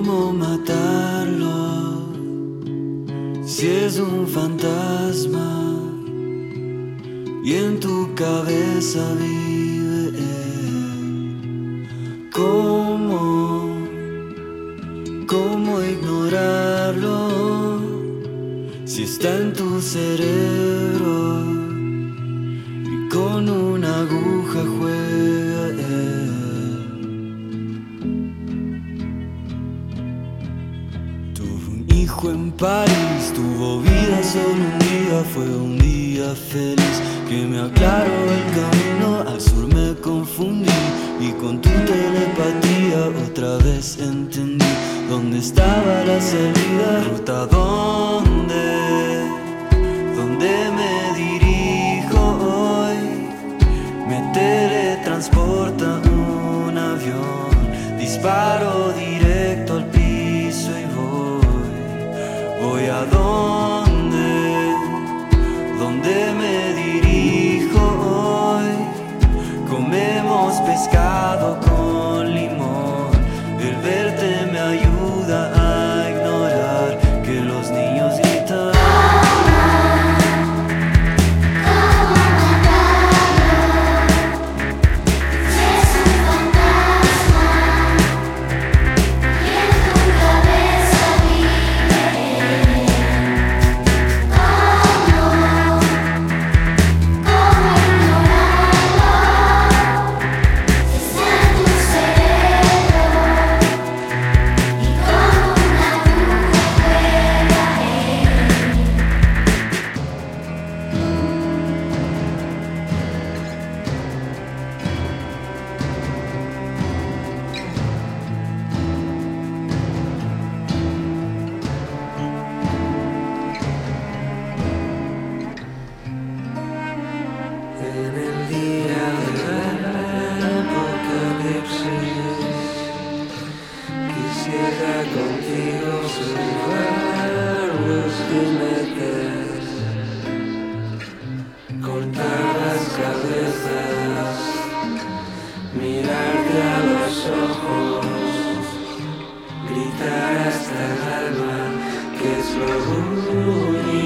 ¿Cómo matarlo si es un fantasma y en tu cabeza vive él? ¿Cómo ignorarlo si está en tu cerebro y con una aguja juega él? Tuvo un hijo en París, tuvo vida solo un día, fue un día feliz que me aclaró el camino. Al sur me confundí y con tu telepatía otra vez entendí dónde estaba la salida. Ruta ¿dónde me dirijo hoy? Me teletransporta un avión, disparo directo al piso y voy a ¿dónde me dirijo hoy? Comemos pescado con limón, el verte me ayuda a ignorar que los niños gritan. Contigo salvar los jinetes, cortar las cabezas, mirarte a los ojos, gritar hasta el alma, que es lo único.